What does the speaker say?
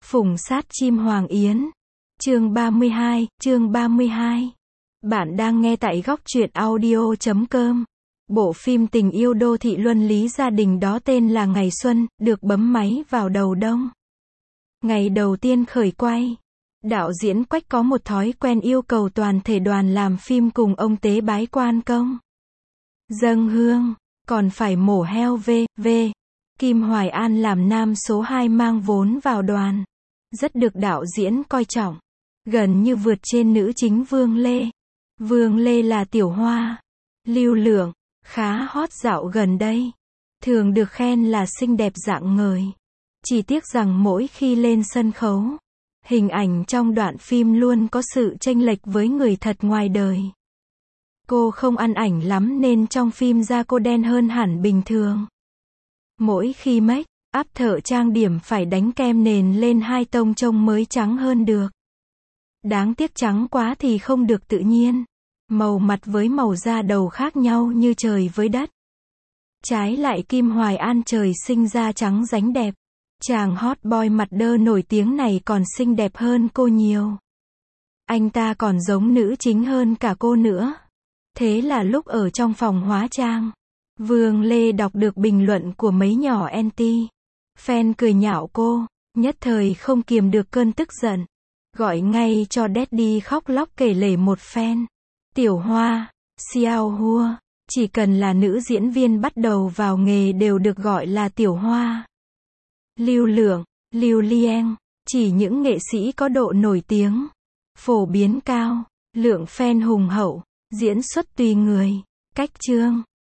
Phùng sát chim Hoàng Yến. Chương 32. Bạn đang nghe tại góc truyện audio.com. Bộ phim tình yêu đô thị luân lý gia đình đó tên là Ngày Xuân, được bấm máy vào đầu đông. Ngày đầu tiên khởi quay, đạo diễn Quách có một thói quen yêu cầu toàn thể đoàn làm phim cùng ông tế bái quan công, dâng hương, còn phải mổ heo v.v. Kim Hoài An làm nam số 2 mang vốn vào đoàn, rất được đạo diễn coi trọng, gần như vượt trên nữ chính Vương Lê. Vương Lê là tiểu hoa, lưu lượng, khá hot dạo gần đây, thường được khen là xinh đẹp rạng ngời. Chỉ tiếc rằng mỗi khi lên sân khấu, hình ảnh trong đoạn phim luôn có sự chênh lệch với người thật ngoài đời. Cô không ăn ảnh lắm nên trong phim da cô đen hơn hẳn bình thường. Mỗi khi make up thợ trang điểm phải đánh kem nền lên 2 tông trông mới trắng hơn được. Đáng tiếc trắng quá thì không được tự nhiên. Màu mặt với màu da đầu khác nhau như trời với đất. Trái lại Kim Hoài An trời sinh da trắng ránh đẹp. Chàng hot boy mặt đơ nổi tiếng này còn xinh đẹp hơn cô nhiều. Anh ta còn giống nữ chính hơn cả cô nữa. Thế là lúc ở trong phòng hóa trang, Vương Lê đọc được bình luận của mấy nhỏ anti fan cười nhạo cô, nhất thời không kiềm được cơn tức giận, gọi ngay cho Daddy khóc lóc kể lể một phen. Tiểu Hoa, Xiao Hua, chỉ cần là nữ diễn viên bắt đầu vào nghề đều được gọi là Tiểu Hoa. Lưu Lượng, Lưu Liang, chỉ những nghệ sĩ có độ nổi tiếng, phổ biến cao, lượng fan hùng hậu, diễn xuất tùy người, cách chương,